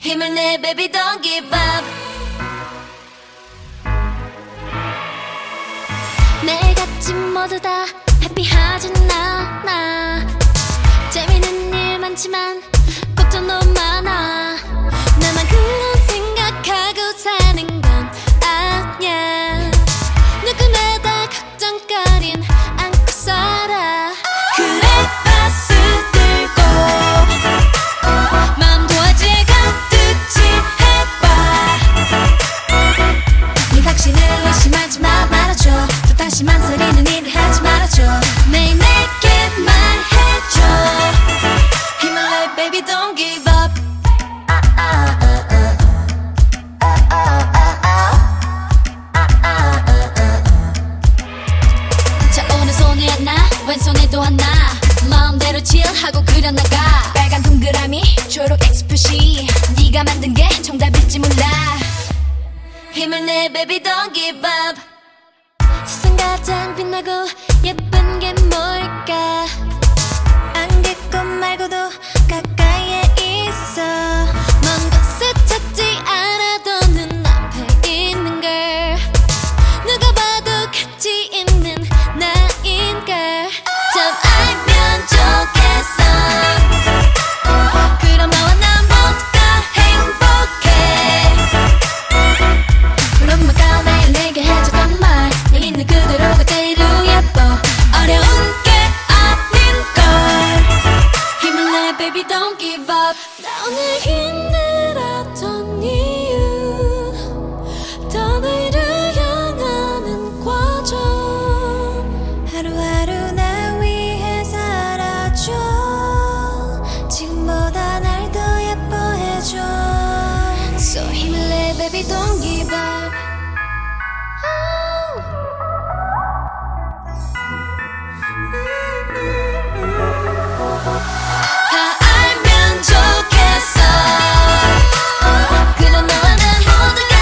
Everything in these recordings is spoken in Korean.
힘을 내 baby don't give up. 매일같이 모두 다 해피하진 않아. 재밌는 일 많지만 것도 너무 많아. 나만 그런 생각하고 사는 건 아니야. 누구나 다 걱정거린 안고 살아. 그래 파스 들고 마음 도화지 가득히 해봐. 네 확신을 의심하지 말아줘. 또 다시 망설이는 일을 하지 말아줘. 매일 내게 말해줘. 힘을 내 baby don't give up. 자 오른손에 하나 왼손에도 하나 마음대로 칠하고 그려나가. 빨간 동그라미 초록 엑스표시 네가 만든 게 정답일지 몰라. 힘을 내 baby don't give up. 세상 가장 빛나고 예쁜 게 뭘까. 안개꽃 말고도 가까이에 있어. 먼 곳에 찾지 않아도 눈앞에 있는 걸 누가 봐도 가치 있는 나인 걸 좀 알면 좋겠어. 그럼 너와 나 모두가 행복해. 그럼 뭐가 매일 내게 해줬던 말 내 있는 그대로가 제일 예뻐. 어려운 게 아닌 걸. 힘을 내 baby don't give up. 나 오늘 힘들었던 이유 더 내일을 향하는 과정. 하루하루 날 위해 살아줘. 지금보다 날 더 예뻐해줘. So 힘을 내 baby don't give up. 다 알면 좋겠어. 그럼 너와 나 모두가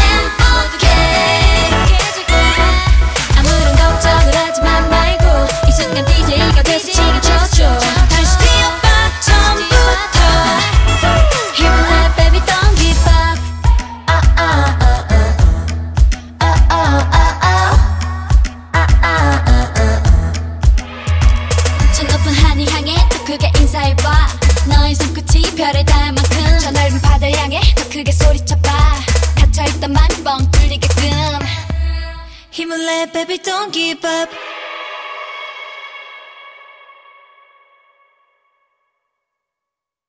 행복해. 아무런 걱정을 하지만 말고 이 순간 DJ가 돼서 지켜줘. 다시 뛰어봐 처음부터. 힘을 내 baby don't give up. 저 높은 하늘 향해 더 크게 인사해봐. 너의 손끝이 별에 닿을 만큼 저 넓은 바다를 향해 더 크게 소리쳐봐. 닫혀있던 맘이 뻥 뚫리게끔. 힘을 내 baby don't give up.